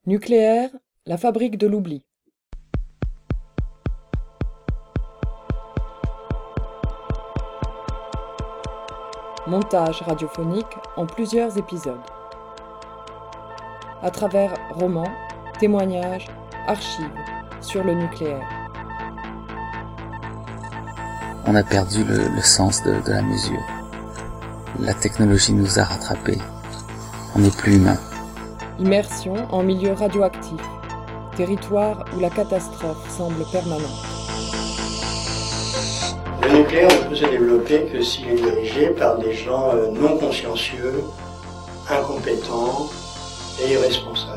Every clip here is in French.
Nucléaire, la fabrique de l'oubli. Montage radiophonique en plusieurs épisodes. À travers romans, témoignages, archives sur le nucléaire. On a perdu le sens de la mesure. La technologie nous a rattrapés. On n'est plus humain. Immersion en milieu radioactif. Territoire où la catastrophe semble permanente. Le nucléaire ne peut se développer que s'il est dirigé par des gens non consciencieux, incompétents et irresponsables.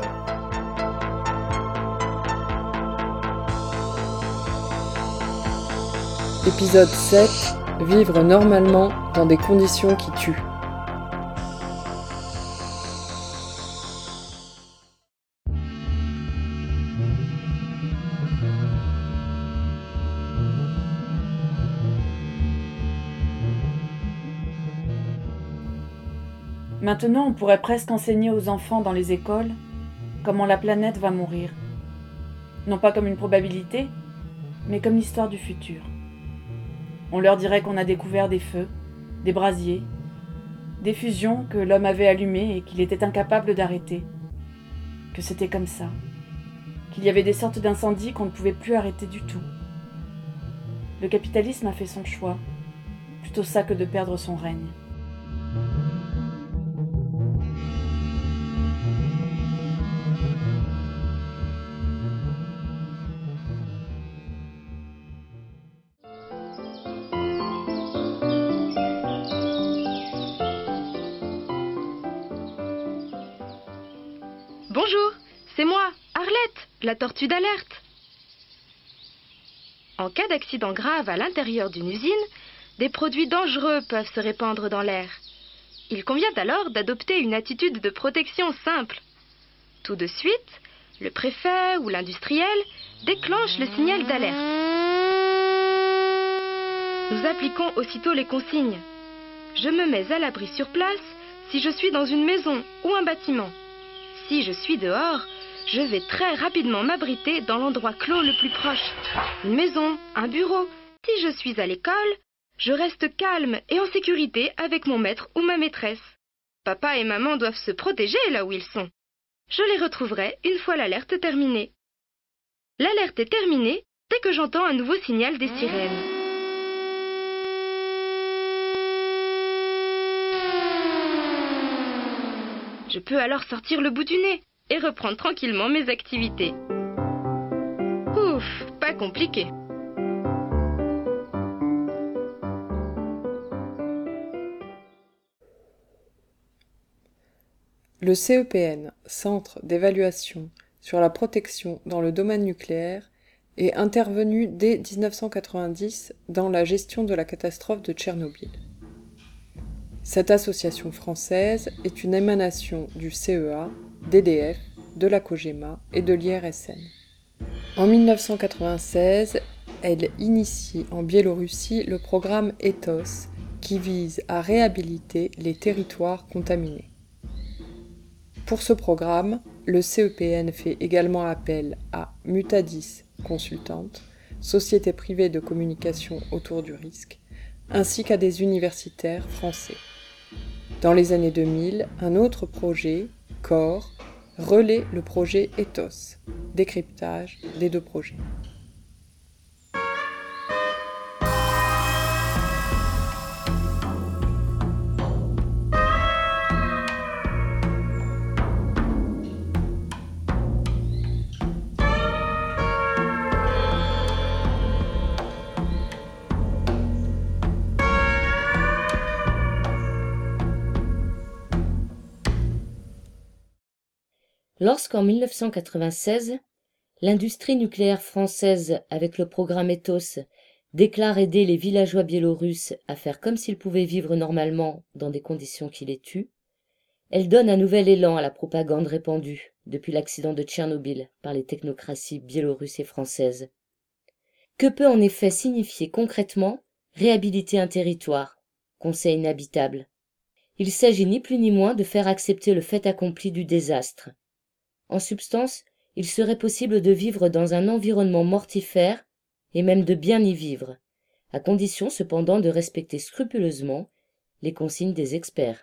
Épisode 7. Vivre normalement dans des conditions qui tuent. Maintenant, on pourrait presque enseigner aux enfants dans les écoles comment la planète va mourir. Non pas comme une probabilité, mais comme l'histoire du futur. On leur dirait qu'on a découvert des feux, des brasiers, des fusions que l'homme avait allumées et qu'il était incapable d'arrêter. Que c'était comme ça. Qu'il y avait des sortes d'incendies qu'on ne pouvait plus arrêter du tout. Le capitalisme a fait son choix, plutôt ça que de perdre son règne. Bonjour, c'est moi, Arlette, la tortue d'alerte. En cas d'accident grave à l'intérieur d'une usine, des produits dangereux peuvent se répandre dans l'air. Il convient alors d'adopter une attitude de protection simple. Tout de suite, le préfet ou l'industriel déclenche le signal d'alerte. Nous appliquons aussitôt les consignes. Je me mets à l'abri sur place si je suis dans une maison ou un bâtiment. Si je suis dehors, je vais très rapidement m'abriter dans l'endroit clos le plus proche. Une maison, un bureau. Si je suis à l'école, je reste calme et en sécurité avec mon maître ou ma maîtresse. Papa et maman doivent se protéger là où ils sont. Je les retrouverai une fois l'alerte terminée. L'alerte est terminée dès que j'entends un nouveau signal des sirènes. Je peux alors sortir le bout du nez et reprendre tranquillement mes activités. Ouf, pas compliqué. Le CEPN, Centre d'évaluation sur la protection dans le domaine nucléaire, est intervenu dès 1990 dans la gestion de la catastrophe de Tchernobyl. Cette association française est une émanation du CEA, d'EDF, de la COGEMA et de l'IRSN. En 1996, elle initie en Biélorussie le programme ETHOS, qui vise à réhabiliter les territoires contaminés. Pour ce programme, le CEPN fait également appel à Mutadis Consultante, société privée de communication autour du risque, ainsi qu'à des universitaires français. Dans les années 2000, un autre projet, CORE, relaie le projet ETHOS, décryptage des deux projets. Lorsqu'en 1996, l'industrie nucléaire française, avec le programme ETHOS, déclare aider les villageois biélorusses à faire comme s'ils pouvaient vivre normalement dans des conditions qui les tuent, elle donne un nouvel élan à la propagande répandue depuis l'accident de Tchernobyl par les technocraties biélorusses et françaises. Que peut en effet signifier concrètement réhabiliter un territoire, qu'on sait inhabitable ? Il s'agit ni plus ni moins de faire accepter le fait accompli du désastre. En substance, il serait possible de vivre dans un environnement mortifère et même de bien y vivre, à condition cependant de respecter scrupuleusement les consignes des experts.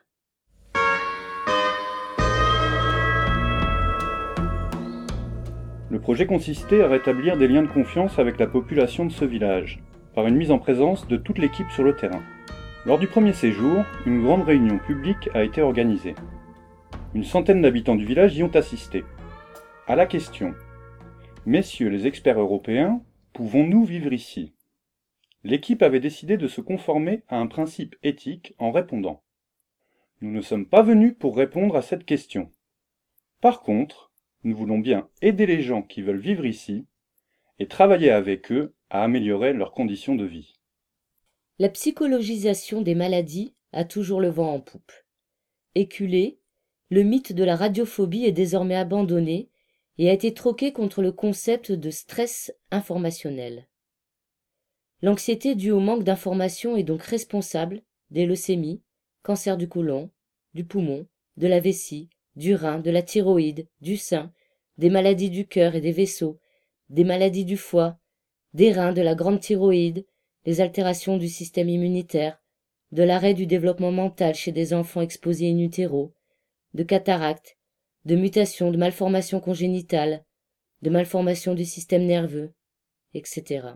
Le projet consistait à rétablir des liens de confiance avec la population de ce village, par une mise en présence de toute l'équipe sur le terrain. Lors du premier séjour, une grande réunion publique a été organisée. Une centaine d'habitants du village y ont assisté. À la question « Messieurs les experts européens, pouvons-nous vivre ici ?» L'équipe avait décidé de se conformer à un principe éthique en répondant « Nous ne sommes pas venus pour répondre à cette question. Par contre, nous voulons bien aider les gens qui veulent vivre ici et travailler avec eux à améliorer leurs conditions de vie. » La psychologisation des maladies a toujours le vent en poupe. Éculé, le mythe de la radiophobie est désormais abandonné et a été troqué contre le concept de stress informationnel. L'anxiété due au manque d'information est donc responsable des leucémies, cancer du côlon, du poumon, de la vessie, du rein, de la thyroïde, du sein, des maladies du cœur et des vaisseaux, des maladies du foie, des reins, de la grande thyroïde, les altérations du système immunitaire, de l'arrêt du développement mental chez des enfants exposés in utero, de cataractes, de mutations, de malformations congénitales, de malformations du système nerveux, etc.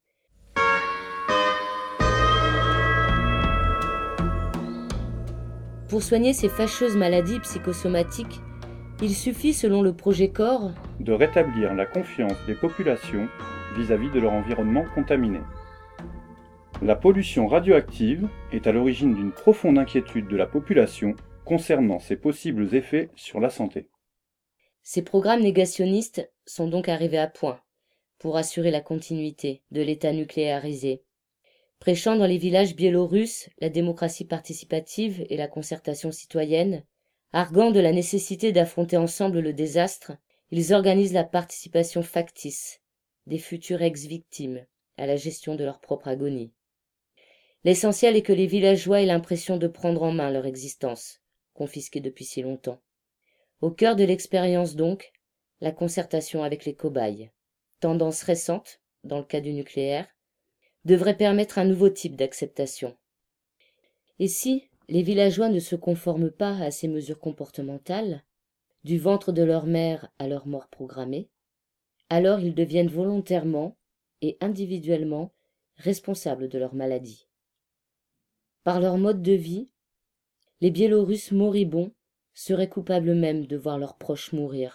Pour soigner ces fâcheuses maladies psychosomatiques, il suffit, selon le projet CORE, de rétablir la confiance des populations vis-à-vis de leur environnement contaminé. La pollution radioactive est à l'origine d'une profonde inquiétude de la population concernant ses possibles effets sur la santé. Ces programmes négationnistes sont donc arrivés à point pour assurer la continuité de l'État nucléarisé. Prêchant dans les villages biélorusses la démocratie participative et la concertation citoyenne, arguant de la nécessité d'affronter ensemble le désastre, ils organisent la participation factice des futures ex-victimes à la gestion de leur propre agonie. L'essentiel est que les villageois aient l'impression de prendre en main leur existence, confisquée depuis si longtemps. Au cœur de l'expérience donc, la concertation avec les cobayes. Tendance récente, dans le cas du nucléaire, devrait permettre un nouveau type d'acceptation. Et si les villageois ne se conforment pas à ces mesures comportementales, du ventre de leur mère à leur mort programmée, alors ils deviennent volontairement et individuellement responsables de leur maladie. Par leur mode de vie, les Biélorusses moribonds seraient coupables même de voir leurs proches mourir.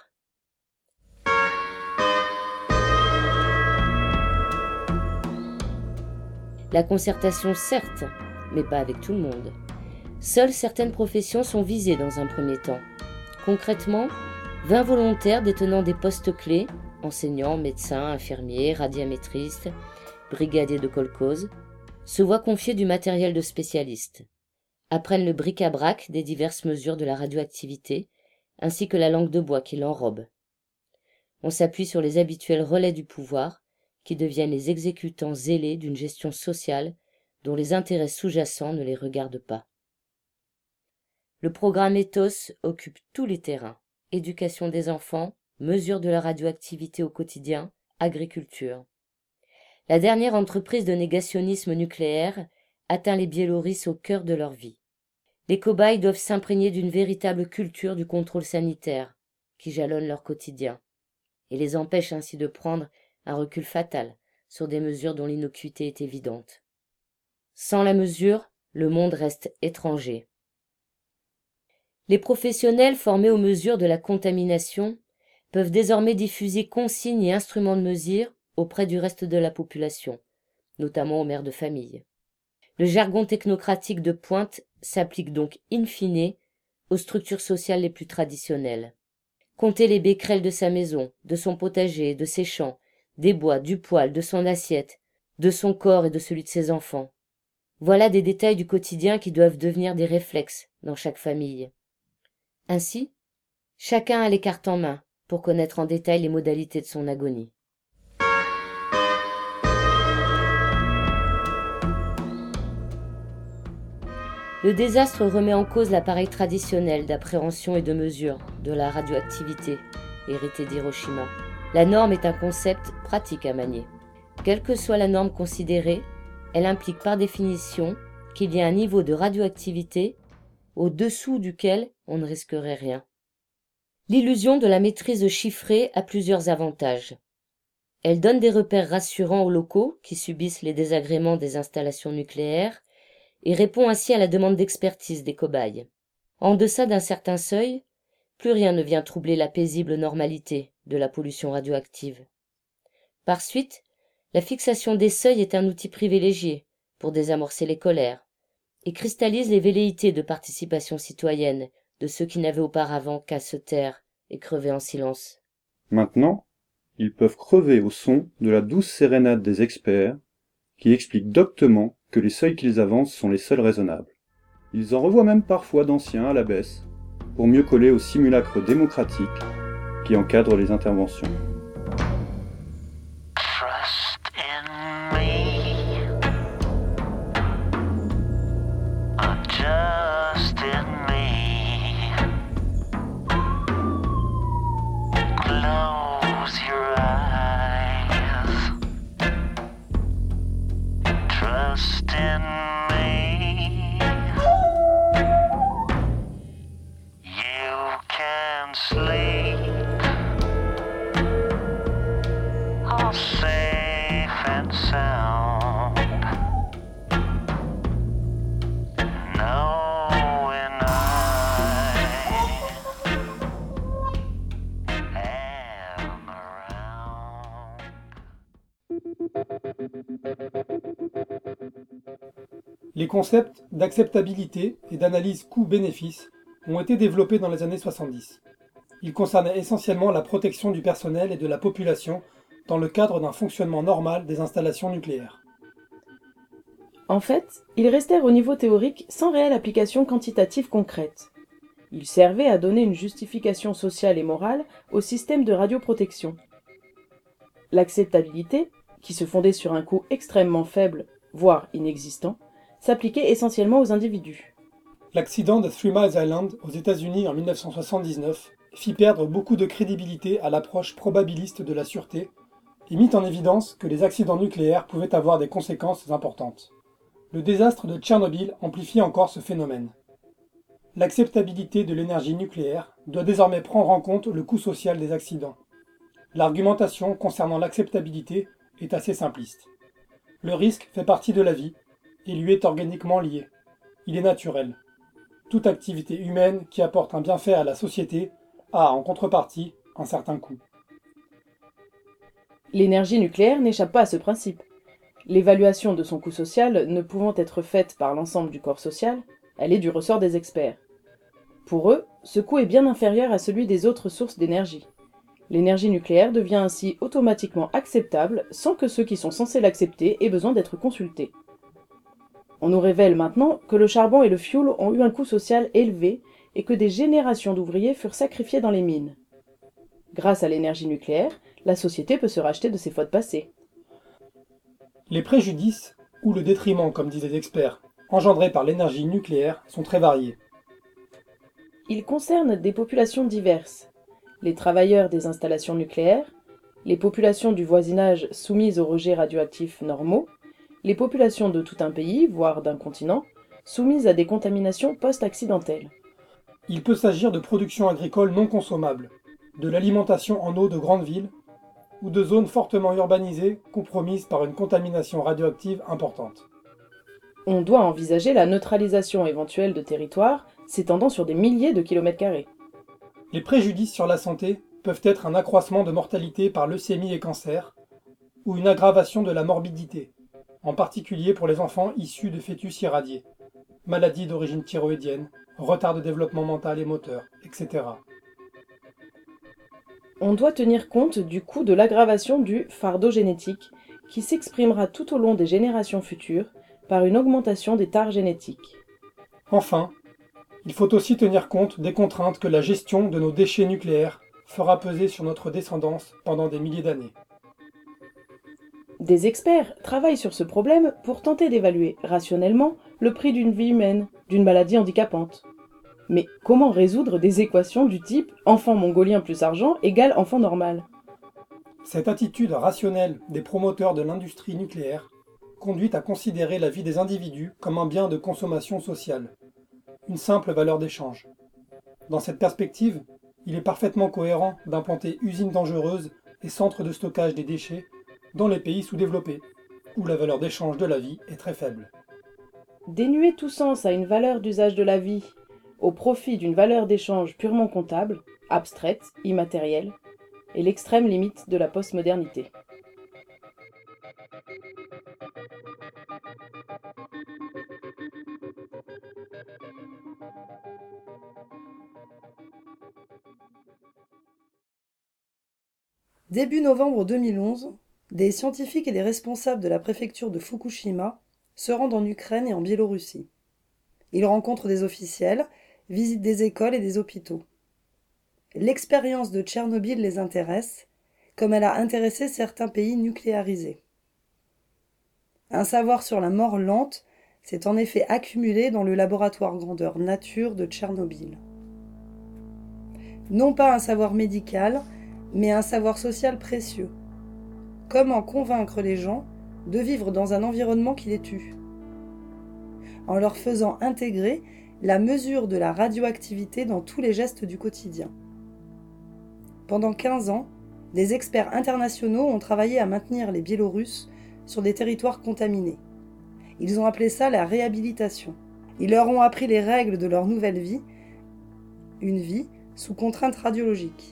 La concertation, certes, mais pas avec tout le monde. Seules certaines professions sont visées dans un premier temps. Concrètement, 20 volontaires détenant des postes clés, enseignants, médecins, infirmiers, radiamétristes, brigadiers de kolkhoz, se voient confier du matériel de spécialistes, apprennent le bric-à-brac des diverses mesures de la radioactivité, ainsi que la langue de bois qui l'enrobe. On s'appuie sur les habituels relais du pouvoir, qui deviennent les exécutants zélés d'une gestion sociale dont les intérêts sous-jacents ne les regardent pas. Le programme Ethos occupe tous les terrains, éducation des enfants, mesure de la radioactivité au quotidien, agriculture. La dernière entreprise de négationnisme nucléaire atteint les Biélorusses au cœur de leur vie. Les cobayes doivent s'imprégner d'une véritable culture du contrôle sanitaire qui jalonne leur quotidien et les empêche ainsi de prendre un recul fatal sur des mesures dont l'innocuité est évidente. Sans la mesure, le monde reste étranger. Les professionnels formés aux mesures de la contamination peuvent désormais diffuser consignes et instruments de mesure auprès du reste de la population, notamment aux mères de famille. Le jargon technocratique de pointe s'applique donc in fine aux structures sociales les plus traditionnelles. Compter les becquerels de sa maison, de son potager, de ses champs, des bois, du poêle, de son assiette, de son corps et de celui de ses enfants. Voilà des détails du quotidien qui doivent devenir des réflexes dans chaque famille. Ainsi, chacun a les cartes en main pour connaître en détail les modalités de son agonie. Le désastre remet en cause l'appareil traditionnel d'appréhension et de mesure de la radioactivité, hérité d'Hiroshima. La norme est un concept pratique à manier. Quelle que soit la norme considérée, elle implique par définition qu'il y a un niveau de radioactivité au-dessous duquel on ne risquerait rien. L'illusion de la maîtrise chiffrée a plusieurs avantages. Elle donne des repères rassurants aux locaux qui subissent les désagréments des installations nucléaires et répond ainsi à la demande d'expertise des cobayes. En deçà d'un certain seuil, plus rien ne vient troubler la paisible normalité de la pollution radioactive. Par suite, la fixation des seuils est un outil privilégié pour désamorcer les colères et cristallise les velléités de participation citoyenne de ceux qui n'avaient auparavant qu'à se taire et crever en silence. Maintenant, ils peuvent crever au son de la douce sérénade des experts qui expliquent doctement que les seuils qu'ils avancent sont les seuls raisonnables. Ils en revoient même parfois d'anciens à la baisse pour mieux coller au simulacre démocratique qui encadre les interventions. Les concepts d'acceptabilité et d'analyse coût-bénéfice ont été développés dans les années 70. Ils concernaient essentiellement la protection du personnel et de la population dans le cadre d'un fonctionnement normal des installations nucléaires. En fait, ils restèrent au niveau théorique sans réelle application quantitative concrète. Ils servaient à donner une justification sociale et morale au système de radioprotection. L'acceptabilité, qui se fondait sur un coût extrêmement faible, voire inexistant, s'appliquait essentiellement aux individus. L'accident de Three Mile Island aux États-Unis en 1979 fit perdre beaucoup de crédibilité à l'approche probabiliste de la sûreté et mit en évidence que les accidents nucléaires pouvaient avoir des conséquences importantes. Le désastre de Tchernobyl amplifie encore ce phénomène. L'acceptabilité de l'énergie nucléaire doit désormais prendre en compte le coût social des accidents. L'argumentation concernant l'acceptabilité est assez simpliste. Le risque fait partie de la vie et lui est organiquement lié. Il est naturel. Toute activité humaine qui apporte un bienfait à la société a, en contrepartie, un certain coût. L'énergie nucléaire n'échappe pas à ce principe. L'évaluation de son coût social ne pouvant être faite par l'ensemble du corps social, elle est du ressort des experts. Pour eux, ce coût est bien inférieur à celui des autres sources d'énergie. L'énergie nucléaire devient ainsi automatiquement acceptable sans que ceux qui sont censés l'accepter aient besoin d'être consultés. On nous révèle maintenant que le charbon et le fioul ont eu un coût social élevé et que des générations d'ouvriers furent sacrifiés dans les mines. Grâce à l'énergie nucléaire, la société peut se racheter de ses fautes passées. Les préjudices, ou le détriment comme disent les experts, engendrés par l'énergie nucléaire sont très variés. Ils concernent des populations diverses. Les travailleurs des installations nucléaires, les populations du voisinage soumises aux rejets radioactifs normaux, les populations de tout un pays, voire d'un continent, soumises à des contaminations post-accidentelles. Il peut s'agir de production agricole non consommable, de l'alimentation en eau de grandes villes, ou de zones fortement urbanisées compromises par une contamination radioactive importante. On doit envisager la neutralisation éventuelle de territoires s'étendant sur des milliers de kilomètres carrés. Les préjudices sur la santé peuvent être un accroissement de mortalité par leucémie et cancer, ou une aggravation de la morbidité, en particulier pour les enfants issus de fœtus irradiés, maladies d'origine thyroïdienne, retard de développement mental et moteur, etc. On doit tenir compte du coût de l'aggravation du fardeau génétique, qui s'exprimera tout au long des générations futures par une augmentation des tares génétiques. Enfin, il faut aussi tenir compte des contraintes que la gestion de nos déchets nucléaires fera peser sur notre descendance pendant des milliers d'années. Des experts travaillent sur ce problème pour tenter d'évaluer rationnellement le prix d'une vie humaine, d'une maladie handicapante. Mais comment résoudre des équations du type enfant mongolien plus argent égale enfant normal? Cette attitude rationnelle des promoteurs de l'industrie nucléaire conduit à considérer la vie des individus comme un bien de consommation sociale, une simple valeur d'échange. Dans cette perspective, il est parfaitement cohérent d'implanter usines dangereuses et centres de stockage des déchets dans les pays sous-développés, où la valeur d'échange de la vie est très faible. Dénuer tout sens à une valeur d'usage de la vie, au profit d'une valeur d'échange purement comptable, abstraite, immatérielle, est l'extrême limite de la postmodernité. Début novembre 2011, des scientifiques et des responsables de la préfecture de Fukushima se rendent en Ukraine et en Biélorussie. Ils rencontrent des officiels, visitent des écoles et des hôpitaux. L'expérience de Tchernobyl les intéresse, comme elle a intéressé certains pays nucléarisés. Un savoir sur la mort lente s'est en effet accumulé dans le laboratoire grandeur nature de Tchernobyl. Non pas un savoir médical, mais un savoir social précieux. Comment convaincre les gens de vivre dans un environnement qui les tue, en leur faisant intégrer la mesure de la radioactivité dans tous les gestes du quotidien. Pendant 15 ans, des experts internationaux ont travaillé à maintenir les Biélorusses sur des territoires contaminés. Ils ont appelé ça la réhabilitation. Ils leur ont appris les règles de leur nouvelle vie, une vie sous contrainte radiologique.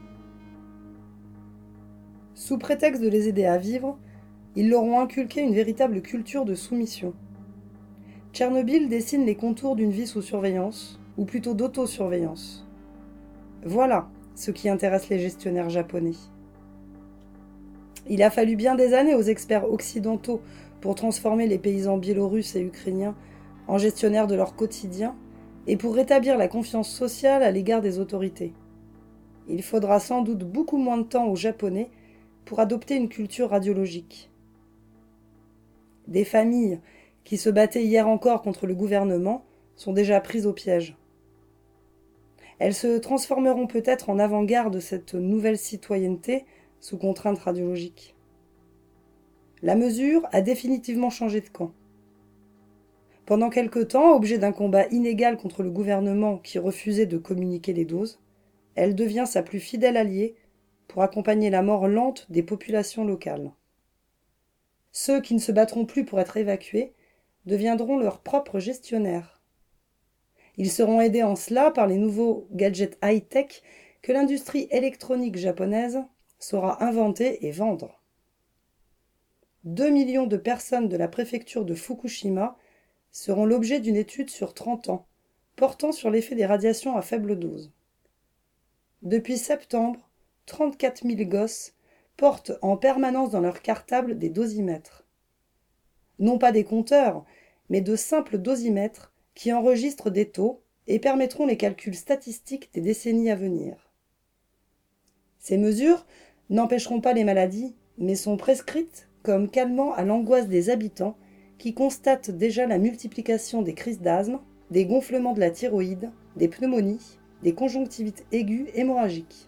Sous prétexte de les aider à vivre, ils leur ont inculqué une véritable culture de soumission. Tchernobyl dessine les contours d'une vie sous surveillance, ou plutôt d'autosurveillance. Voilà ce qui intéresse les gestionnaires japonais. Il a fallu bien des années aux experts occidentaux pour transformer les paysans biélorusses et ukrainiens en gestionnaires de leur quotidien et pour rétablir la confiance sociale à l'égard des autorités. Il faudra sans doute beaucoup moins de temps aux Japonais pour adopter une culture radiologique. Des familles qui se battaient hier encore contre le gouvernement sont déjà prises au piège. Elles se transformeront peut-être en avant-garde de cette nouvelle citoyenneté sous contrainte radiologique. La mesure a définitivement changé de camp. Pendant quelque temps, objet d'un combat inégal contre le gouvernement qui refusait de communiquer les doses, elle devient sa plus fidèle alliée pour accompagner la mort lente des populations locales. Ceux qui ne se battront plus pour être évacués deviendront leurs propres gestionnaires. Ils seront aidés en cela par les nouveaux gadgets high-tech que l'industrie électronique japonaise saura inventer et vendre. 2 millions de personnes de la préfecture de Fukushima seront l'objet d'une étude sur 30 ans, portant sur l'effet des radiations à faible dose. Depuis septembre, 34 000 gosses portent en permanence dans leur cartable des dosimètres. Non pas des compteurs, mais de simples dosimètres qui enregistrent des taux et permettront les calculs statistiques des décennies à venir. Ces mesures n'empêcheront pas les maladies, mais sont prescrites comme calmant à l'angoisse des habitants qui constatent déjà la multiplication des crises d'asthme, des gonflements de la thyroïde, des pneumonies, des conjonctivites aiguës hémorragiques.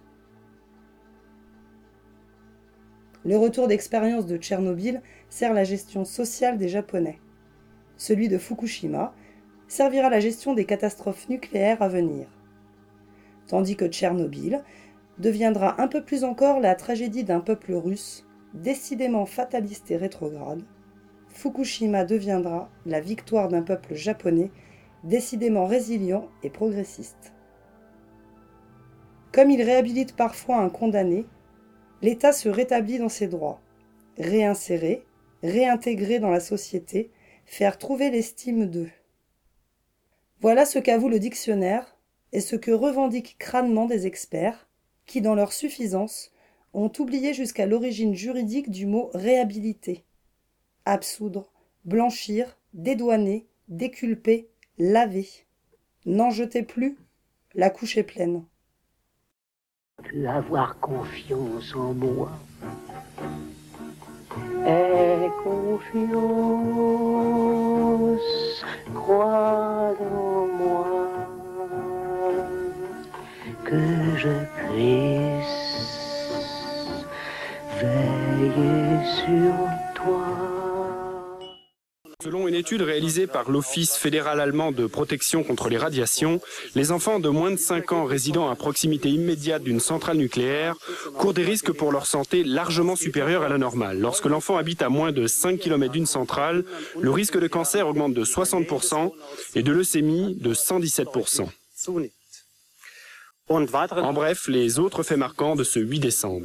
Le retour d'expérience de Tchernobyl sert la gestion sociale des Japonais. Celui de Fukushima servira la gestion des catastrophes nucléaires à venir. Tandis que Tchernobyl deviendra un peu plus encore la tragédie d'un peuple russe, décidément fataliste et rétrograde, Fukushima deviendra la victoire d'un peuple japonais, décidément résilient et progressiste. Comme il réhabilite parfois un condamné, l'État se rétablit dans ses droits, réinsérer, réintégrer dans la société, faire trouver l'estime d'eux. Voilà ce qu'avoue le dictionnaire et ce que revendiquent crânement des experts qui, dans leur suffisance, ont oublié jusqu'à l'origine juridique du mot réhabiliter. Absoudre, blanchir, dédouaner, déculper, laver. N'en jetez plus, la couche est pleine. Tu peux avoir confiance en moi. Aie confiance, crois en moi. que je puisse veiller sur toi. Selon une étude réalisée par l'Office fédéral allemand de protection contre les radiations, les enfants de moins de 5 ans résidant à proximité immédiate d'une centrale nucléaire courent des risques pour leur santé largement supérieurs à la normale. Lorsque l'enfant habite à moins de 5 km d'une centrale, le risque de cancer augmente de 60% et de leucémie de 117%. En bref, les autres faits marquants de ce 8 décembre.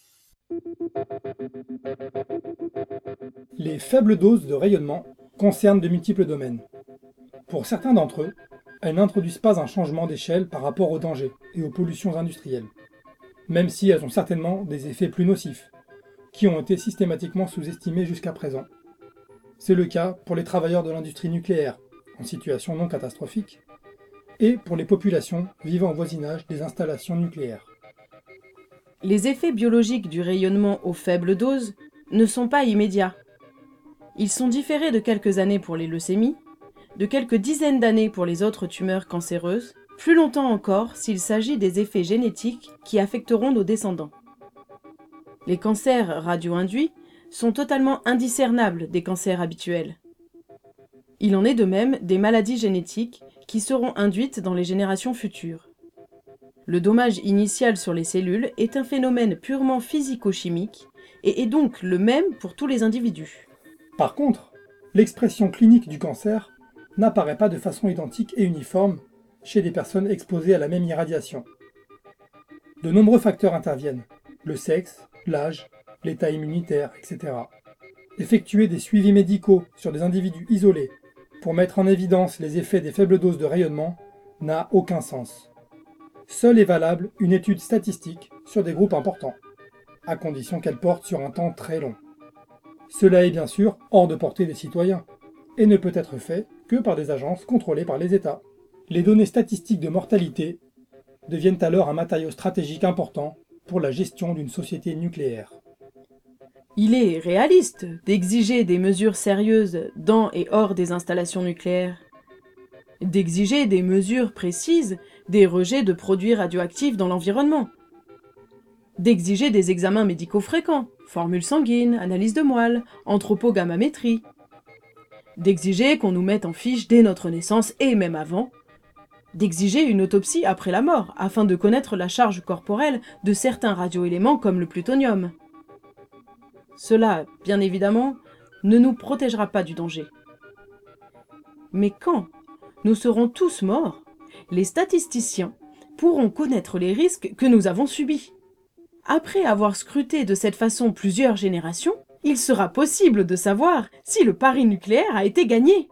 Les faibles doses de rayonnement concernent de multiples domaines. Pour certains d'entre eux, elles n'introduisent pas un changement d'échelle par rapport aux dangers et aux pollutions industrielles, même si elles ont certainement des effets plus nocifs, qui ont été systématiquement sous-estimés jusqu'à présent. C'est le cas pour les travailleurs de l'industrie nucléaire, en situation non catastrophique, et pour les populations vivant au voisinage des installations nucléaires. Les effets biologiques du rayonnement aux faibles doses ne sont pas immédiats. Ils sont différés de quelques années pour les leucémies, de quelques dizaines d'années pour les autres tumeurs cancéreuses, plus longtemps encore s'il s'agit des effets génétiques qui affecteront nos descendants. Les cancers radio-induits sont totalement indiscernables des cancers habituels. Il en est de même des maladies génétiques qui seront induites dans les générations futures. Le dommage initial sur les cellules est un phénomène purement physico-chimique et est donc le même pour tous les individus. Par contre, l'expression clinique du cancer n'apparaît pas de façon identique et uniforme chez des personnes exposées à la même irradiation. De nombreux facteurs interviennent, le sexe, l'âge, l'état immunitaire, etc. Effectuer des suivis médicaux sur des individus isolés pour mettre en évidence les effets des faibles doses de rayonnement n'a aucun sens. Seule est valable une étude statistique sur des groupes importants, à condition qu'elle porte sur un temps très long. Cela est bien sûr hors de portée des citoyens, et ne peut être fait que par des agences contrôlées par les États. Les données statistiques de mortalité deviennent alors un matériau stratégique important pour la gestion d'une société nucléaire. Il est réaliste d'exiger des mesures sérieuses dans et hors des installations nucléaires, d'exiger des mesures précises des rejets de produits radioactifs dans l'environnement, d'exiger des examens médicaux fréquents, formules sanguines, analyse de moelle, anthropogammamétrie, d'exiger qu'on nous mette en fiche dès notre naissance et même avant, d'exiger une autopsie après la mort afin de connaître la charge corporelle de certains radioéléments comme le plutonium. Cela, bien évidemment, ne nous protégera pas du danger. Mais quand nous serons tous morts, les statisticiens pourront connaître les risques que nous avons subis. Après avoir scruté de cette façon plusieurs générations, il sera possible de savoir si le pari nucléaire a été gagné.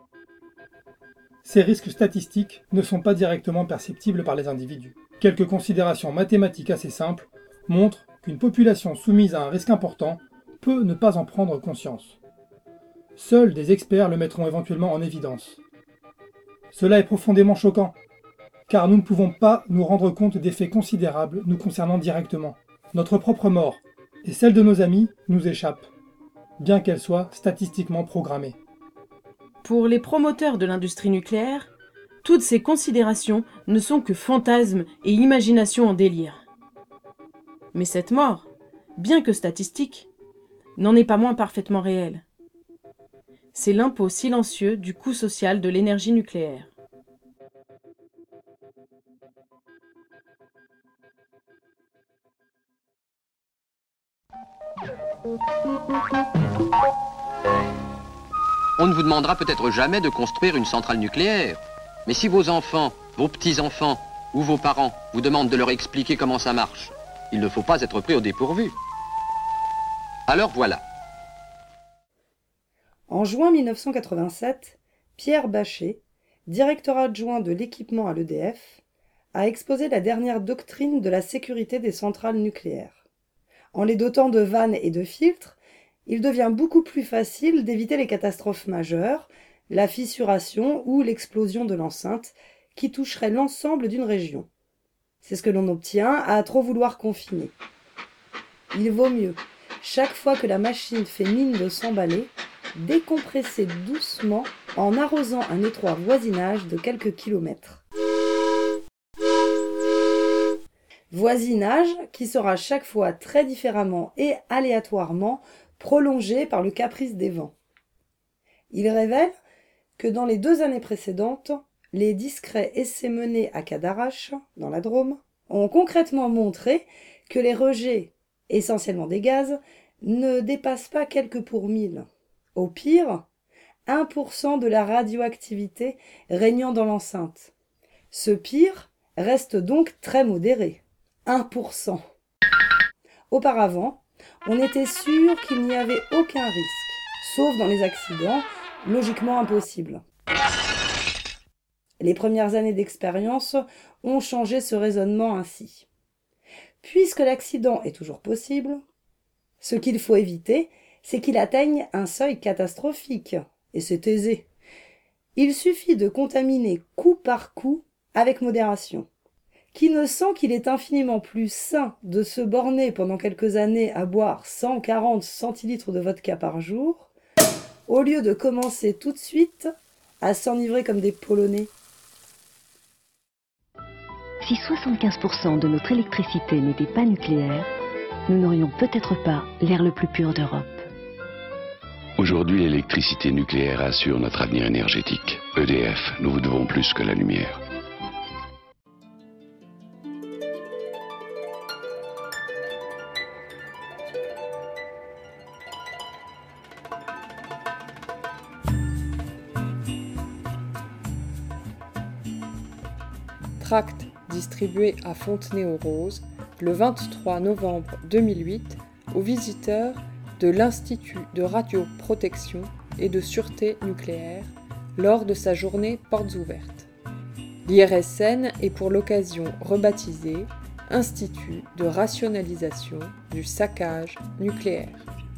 Ces risques statistiques ne sont pas directement perceptibles par les individus. Quelques considérations mathématiques assez simples montrent qu'une population soumise à un risque important peut ne pas en prendre conscience. Seuls des experts le mettront éventuellement en évidence. Cela est profondément choquant, car nous ne pouvons pas nous rendre compte d'effets considérables nous concernant directement. Notre propre mort et celle de nos amis nous échappent, bien qu'elle soit statistiquement programmée. Pour les promoteurs de l'industrie nucléaire, toutes ces considérations ne sont que fantasmes et imaginations en délire. Mais cette mort, bien que statistique, n'en est pas moins parfaitement réelle. C'est l'impôt silencieux du coût social de l'énergie nucléaire. On ne vous demandera peut-être jamais de construire une centrale nucléaire. Mais si vos enfants, vos petits-enfants ou vos parents vous demandent de leur expliquer comment ça marche, il ne faut pas être pris au dépourvu. Alors voilà. En juin 1987, Pierre Bachet, directeur adjoint de l'équipement à l'EDF, a exposé la dernière doctrine de la sécurité des centrales nucléaires. En les dotant de vannes et de filtres, il devient beaucoup plus facile d'éviter les catastrophes majeures, la fissuration ou l'explosion de l'enceinte, qui toucherait l'ensemble d'une région. C'est ce que l'on obtient à trop vouloir confiner. Il vaut mieux, chaque fois que la machine fait mine de s'emballer, décompresser doucement en arrosant un étroit voisinage de quelques kilomètres. Voisinage qui sera chaque fois très différemment et aléatoirement prolongé par le caprice des vents. Il révèle que dans les 2 années précédentes, les discrets essais menés à Cadarache, dans la Drôme, ont concrètement montré que les rejets, essentiellement des gaz, ne dépassent pas quelques pour 1000. Au pire, 1% de la radioactivité régnant dans l'enceinte. Ce pire reste donc très modéré. 1%. Auparavant, on était sûr qu'il n'y avait aucun risque, sauf dans les accidents, logiquement impossibles. Les premières années d'expérience ont changé ce raisonnement ainsi. Puisque l'accident est toujours possible, ce qu'il faut éviter, c'est qu'il atteigne un seuil catastrophique, et c'est aisé. Il suffit de contaminer coup par coup avec modération. Qui ne sent qu'il est infiniment plus sain de se borner pendant quelques années à boire 140 centilitres de vodka par jour, au lieu de commencer tout de suite à s'enivrer comme des Polonais? Si 75% de notre électricité n'était pas nucléaire, nous n'aurions peut-être pas l'air le plus pur d'Europe. Aujourd'hui, l'électricité nucléaire assure notre avenir énergétique. EDF, nous vous devons plus que la lumière. Tract distribué à Fontenay-aux-Roses le 23 novembre 2008 aux visiteurs de l'Institut de radioprotection et de sûreté nucléaire lors de sa journée portes ouvertes. L'IRSN est pour l'occasion rebaptisé Institut de rationalisation du saccage nucléaire.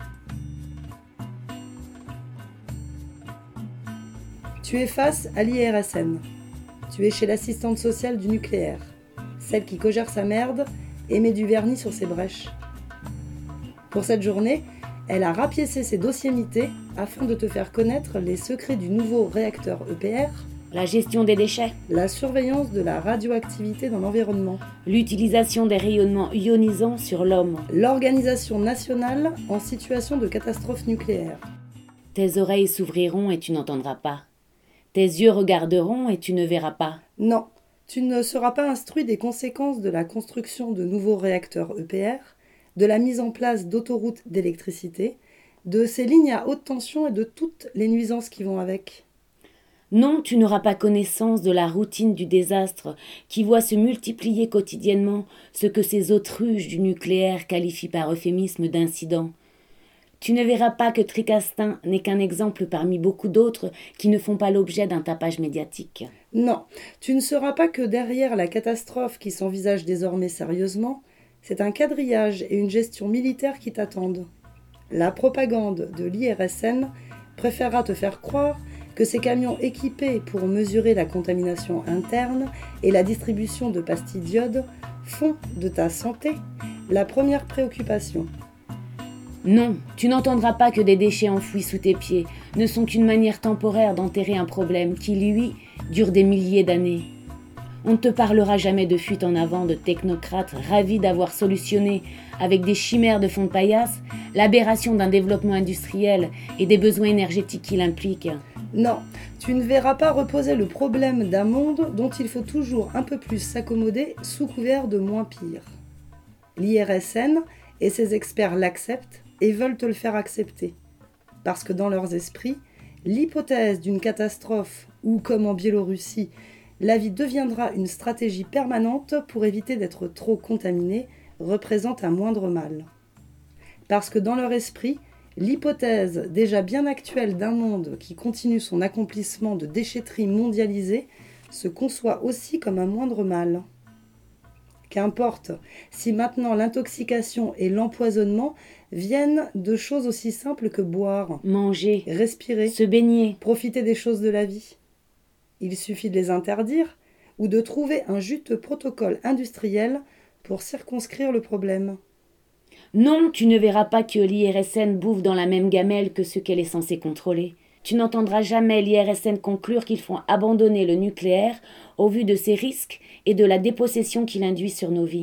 Tu es face à l'IRSN. Tu es chez l'assistante sociale du nucléaire, celle qui cogère sa merde et met du vernis sur ses brèches. Pour cette journée, elle a rapiécé ses dossiers mités afin de te faire connaître les secrets du nouveau réacteur EPR, la gestion des déchets, la surveillance de la radioactivité dans l'environnement, l'utilisation des rayonnements ionisants sur l'homme, l'organisation nationale en situation de catastrophe nucléaire. Tes oreilles s'ouvriront et tu n'entendras pas. Tes yeux regarderont et tu ne verras pas. Non, tu ne seras pas instruit des conséquences de la construction de nouveaux réacteurs EPR, de la mise en place d'autoroutes d'électricité, de ces lignes à haute tension et de toutes les nuisances qui vont avec. Non, tu n'auras pas connaissance de la routine du désastre qui voit se multiplier quotidiennement ce que ces autruches du nucléaire qualifient par euphémisme d'incident. Tu ne verras pas que Tricastin n'est qu'un exemple parmi beaucoup d'autres qui ne font pas l'objet d'un tapage médiatique. Non, tu ne sauras pas que derrière la catastrophe qui s'envisage désormais sérieusement, c'est un quadrillage et une gestion militaire qui t'attendent. La propagande de l'IRSN préférera te faire croire que ces camions équipés pour mesurer la contamination interne et la distribution de pastilles d'iode font de ta santé la première préoccupation. Non, tu n'entendras pas que des déchets enfouis sous tes pieds ne sont qu'une manière temporaire d'enterrer un problème qui, lui, dure des milliers d'années. On ne te parlera jamais de fuite en avant de technocrates ravis d'avoir solutionné, avec des chimères de fond de paillasse, l'aberration d'un développement industriel et des besoins énergétiques qu'il implique. Non, tu ne verras pas reposer le problème d'un monde dont il faut toujours un peu plus s'accommoder sous couvert de moins pire. L'IRSN et ses experts l'acceptent et veulent te le faire accepter. Parce que dans leurs esprits, l'hypothèse d'une catastrophe ou, comme en Biélorussie, la vie deviendra une stratégie permanente pour éviter d'être trop contaminé représente un moindre mal. Parce que dans leur esprit, l'hypothèse déjà bien actuelle d'un monde qui continue son accomplissement de déchetterie mondialisée se conçoit aussi comme un moindre mal. Qu'importe si maintenant l'intoxication et l'empoisonnement viennent de choses aussi simples que boire, manger, respirer, se baigner, profiter des choses de la vie. Il suffit de les interdire ou de trouver un juteux protocole industriel pour circonscrire le problème. Non, tu ne verras pas que l'IRSN bouffe dans la même gamelle que ce qu'elle est censée contrôler. Tu n'entendras jamais l'IRSN conclure qu'il faut abandonner le nucléaire au vu de ses risques et de la dépossession qu'il induit sur nos vies.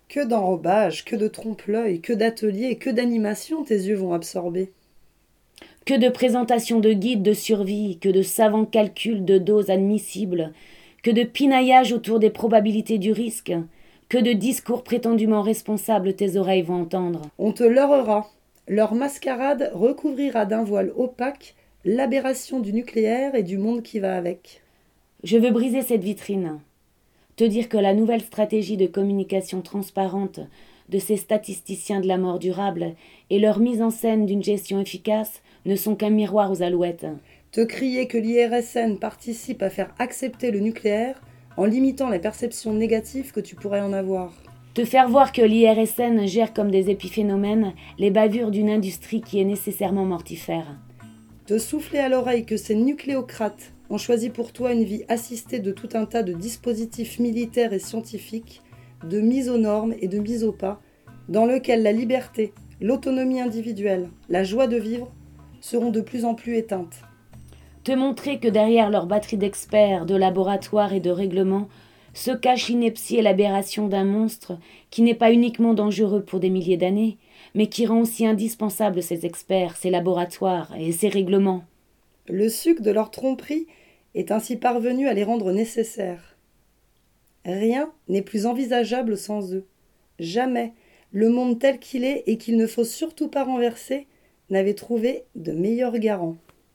Que d'enrobage, que de trompe-l'œil, que d'ateliers, que d'animations tes yeux vont absorber. Que de présentations de guides de survie, que de savants calculs de doses admissibles, que de pinaillage autour des probabilités du risque, que de discours prétendument responsables tes oreilles vont entendre. On te leurrera. Leur mascarade recouvrira d'un voile opaque l'aberration du nucléaire et du monde qui va avec. Je veux briser cette vitrine. Te dire que la nouvelle stratégie de communication transparente de ces statisticiens de la mort durable et leur mise en scène d'une gestion efficace ne sont qu'un miroir aux alouettes. Te crier que l'IRSN participe à faire accepter le nucléaire en limitant les perceptions négatives que tu pourrais en avoir. Te faire voir que l'IRSN gère comme des épiphénomènes les bavures d'une industrie qui est nécessairement mortifère. Te souffler à l'oreille que ces nucléocrates ont choisi pour toi une vie assistée de tout un tas de dispositifs militaires et scientifiques, de mise aux normes et de mise au pas, dans lequel la liberté, l'autonomie individuelle, la joie de vivre seront de plus en plus éteintes. Te montrer que derrière leur batterie d'experts, de laboratoires et de règlements se cache l'ineptie et l'aberration d'un monstre qui n'est pas uniquement dangereux pour des milliers d'années, mais qui rend aussi indispensables ces experts, ces laboratoires et ces règlements. Le suc de leur tromperie est ainsi parvenu à les rendre nécessaires. Rien n'est plus envisageable sans eux. Jamais le monde tel qu'il est et qu'il ne faut surtout pas renverser n'avait trouvé de meilleur garant.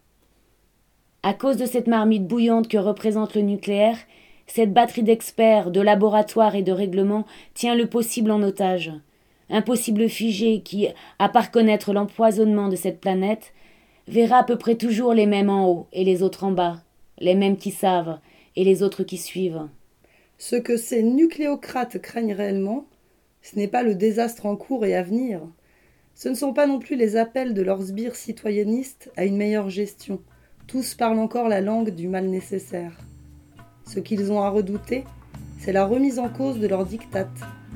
À cause de cette marmite bouillante que représente le nucléaire, cette batterie d'experts, de laboratoires et de règlements tient le possible en otage. Un possible figé qui, à part connaître l'empoisonnement de cette planète, verra à peu près toujours les mêmes en haut et les autres en bas, les mêmes qui savent et les autres qui suivent. Ce que ces nucléocrates craignent réellement, ce n'est pas le désastre en cours et à venir. Ce ne sont pas non plus les appels de leurs sbires citoyennistes à une meilleure gestion. Tous parlent encore la langue du mal nécessaire. Ce qu'ils ont à redouter, c'est la remise en cause de leurs diktats.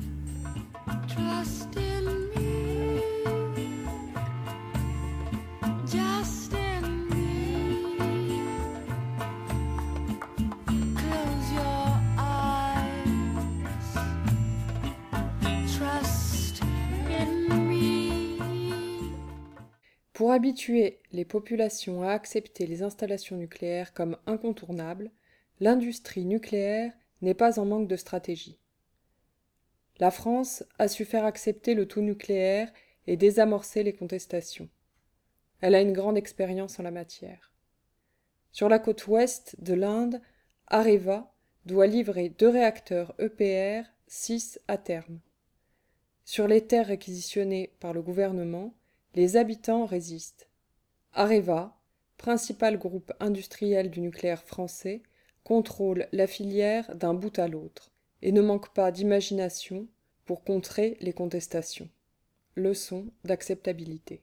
Pour habituer les populations à accepter les installations nucléaires comme incontournables, l'industrie nucléaire n'est pas en manque de stratégie. La France a su faire accepter le tout nucléaire et désamorcer les contestations. Elle a une grande expérience en la matière. Sur la côte ouest de l'Inde, Areva doit livrer 2 réacteurs EPR, 6 à terme. Sur les terres réquisitionnées par le gouvernement, les habitants résistent. Areva, principal groupe industriel du nucléaire français, contrôle la filière d'un bout à l'autre et ne manque pas d'imagination pour contrer les contestations. Leçon d'acceptabilité.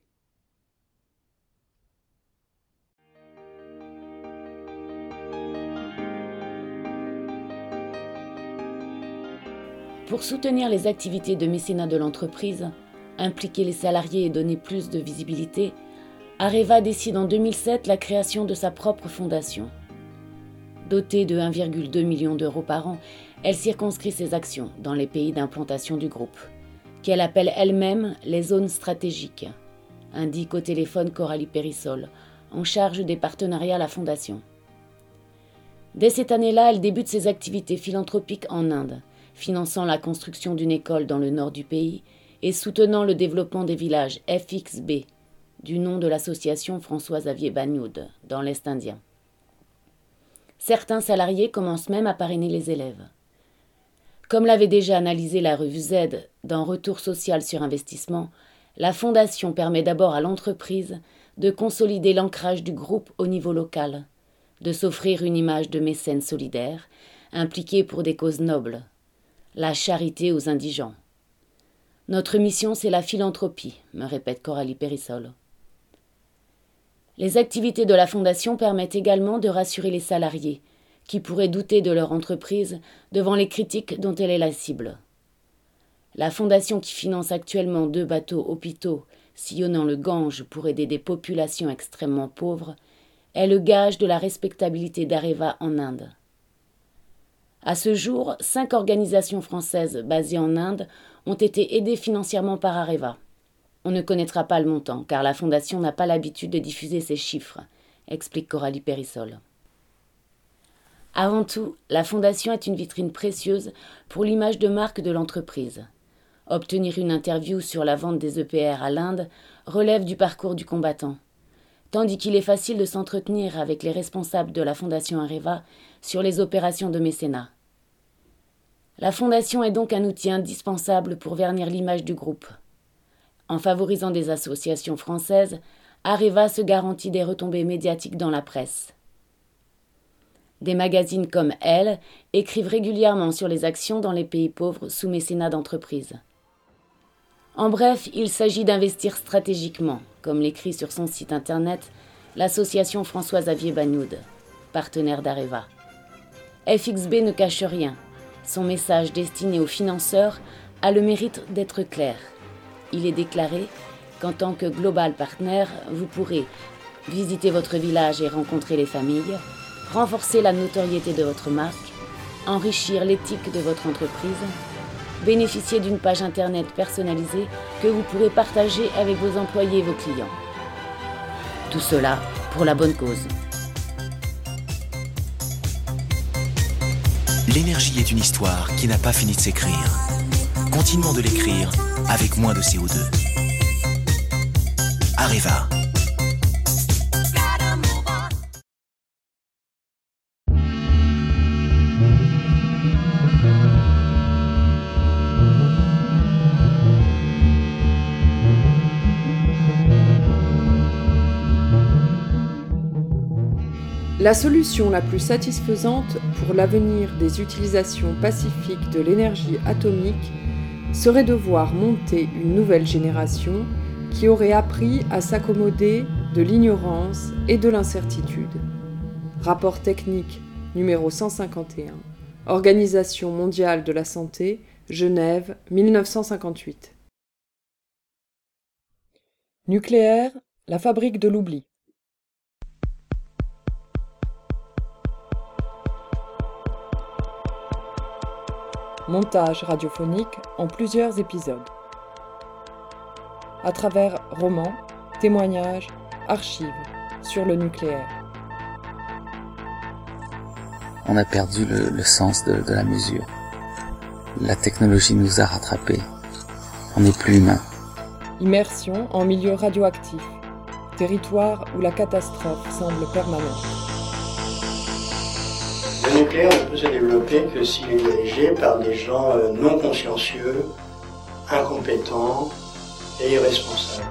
Pour soutenir les activités de mécénat de l'entreprise, impliquer les salariés et donner plus de visibilité, Areva décide en 2007 la création de sa propre fondation. Dotée de 1,2 million d'euros par an, elle circonscrit ses actions dans les pays d'implantation du groupe, qu'elle appelle elle-même les zones stratégiques, indique au téléphone Coralie Périssol, en charge des partenariats à la fondation. Dès cette année-là, elle débute ses activités philanthropiques en Inde, finançant la construction d'une école dans le nord du pays et soutenant le développement des villages FXB, du nom de l'association François-Xavier Bagnoud, dans l'Est indien. Certains salariés commencent même à parrainer les élèves. Comme l'avait déjà analysé la revue Z dans Retour social sur investissement, la fondation permet d'abord à l'entreprise de consolider l'ancrage du groupe au niveau local, de s'offrir une image de mécène solidaire, impliqué pour des causes nobles, la charité aux indigents. Notre mission, c'est la philanthropie, me répète Coralie Périssol. Les activités de la Fondation permettent également de rassurer les salariés, qui pourraient douter de leur entreprise devant les critiques dont elle est la cible. La Fondation qui finance actuellement 2 bateaux hôpitaux sillonnant le Gange pour aider des populations extrêmement pauvres est le gage de la respectabilité d'Areva en Inde. À ce jour, 5 organisations françaises basées en Inde ont été aidées financièrement par Areva. On ne connaîtra pas le montant, car la Fondation n'a pas l'habitude de diffuser ces chiffres, explique Coralie Périssol. Avant tout, la Fondation est une vitrine précieuse pour l'image de marque de l'entreprise. Obtenir une interview sur la vente des EPR à l'Inde relève du parcours du combattant, tandis qu'il est facile de s'entretenir avec les responsables de la Fondation Areva sur les opérations de mécénat. La Fondation est donc un outil indispensable pour vernir l'image du groupe. En favorisant des associations françaises, Areva se garantit des retombées médiatiques dans la presse. Des magazines comme Elle écrivent régulièrement sur les actions dans les pays pauvres sous mécénat d'entreprise. En bref, il s'agit d'investir stratégiquement, comme l'écrit sur son site internet l'association François-Xavier Bagnoud, partenaire d'Areva. FXB ne cache rien. Son message destiné aux financeurs a le mérite d'être clair. Il est déclaré qu'en tant que Global Partner, vous pourrez visiter votre village et rencontrer les familles, renforcer la notoriété de votre marque, enrichir l'éthique de votre entreprise, bénéficier d'une page internet personnalisée que vous pourrez partager avec vos employés et vos clients. Tout cela pour la bonne cause. L'énergie est une histoire qui n'a pas fini de s'écrire. Continuons de l'écrire avec moins de CO2. Areva. La solution la plus satisfaisante pour l'avenir des utilisations pacifiques de l'énergie atomique serait de voir monter une nouvelle génération qui aurait appris à s'accommoder de l'ignorance et de l'incertitude. Rapport technique numéro 151, Organisation mondiale de la santé, Genève, 1958. Nucléaire, la fabrique de l'oubli. Montage radiophonique en plusieurs épisodes. À travers romans, témoignages, archives sur le nucléaire. On a perdu le sens de la mesure. La technologie nous a rattrapés. On n'est plus humain. Immersion en milieu radioactif. Territoire où la catastrophe semble permanente. Le nucléaire ne peut se développer que s'il est dirigé par des gens non consciencieux, incompétents et irresponsables.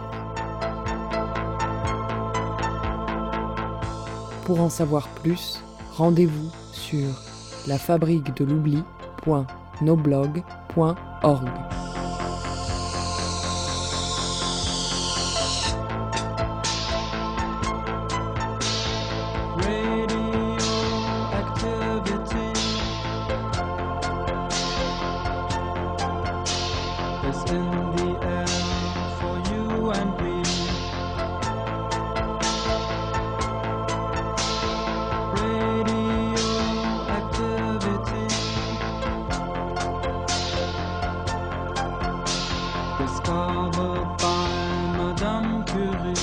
Pour en savoir plus, rendez-vous sur lafabriquedeloubli.noblog.org. Discovered by Madame Curie.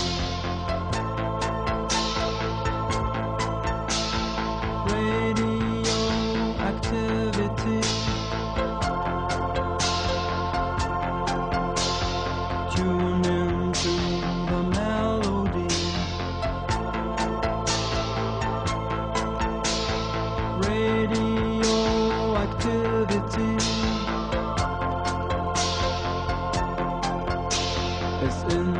Radioactivity. Tune into the melody. Radioactivity. It's in